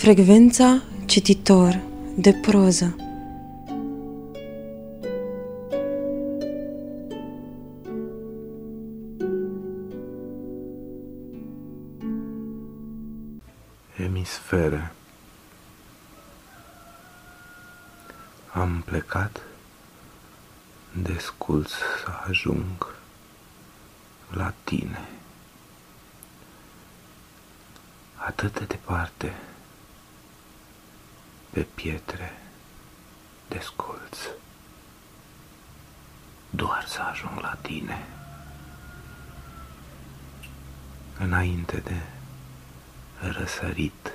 Frecvența cititor de proză. Emisfere. Am plecat desculț să ajung la tine, atât de departe, pe pietre desculț, doar să ajung la tine, înainte de răsărit.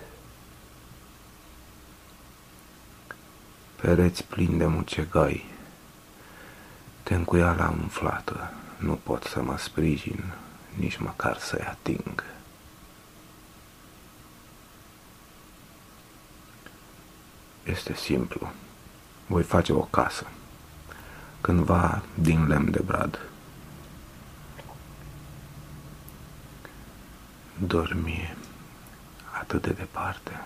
Pereți plini de mucegai, tencuiala umflată, nu pot să mă sprijin, nici măcar să-i ating. Este simplu, voi face o casă, cândva din lemn de brad. Dormi atât de departe,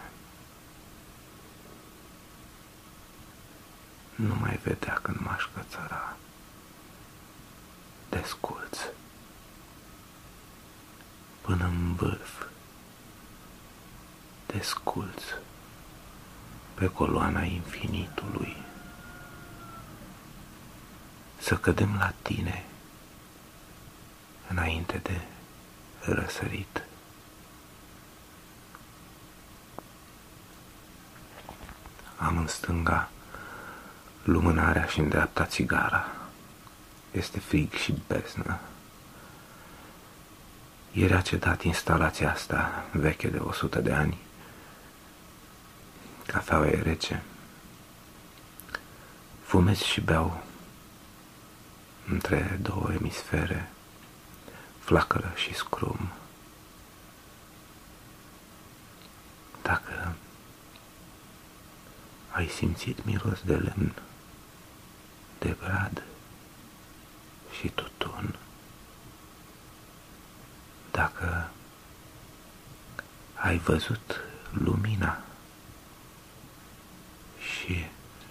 nu mai vedea când m-aș cățăra desculț până în vârf, desculț pe coloana infinitului, să cădem la tine înainte de răsărit. Am în stânga lumânarea și în dreapta țigara. Este frig și beznă. Ieri a cedat instalația asta, veche de 100 de ani. Cafeaua e rece. Fumez și beau între două emisfere, flacără și scrum. Dacă ai simțit miros de lemn, de brad și tutun, dacă ai văzut lumina și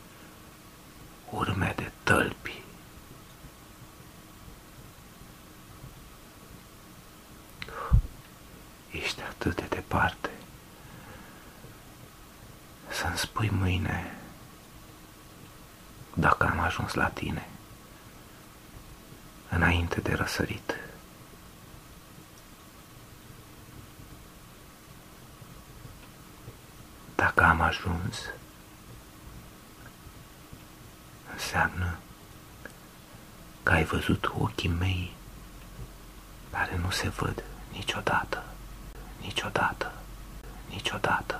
urme de tălpi, ești atât de departe, să-mi spui mâine dacă am ajuns la tine înainte de răsărit. Dacă am ajuns, înseamnă că ai văzut ochii mei care nu se văd niciodată, niciodată, niciodată.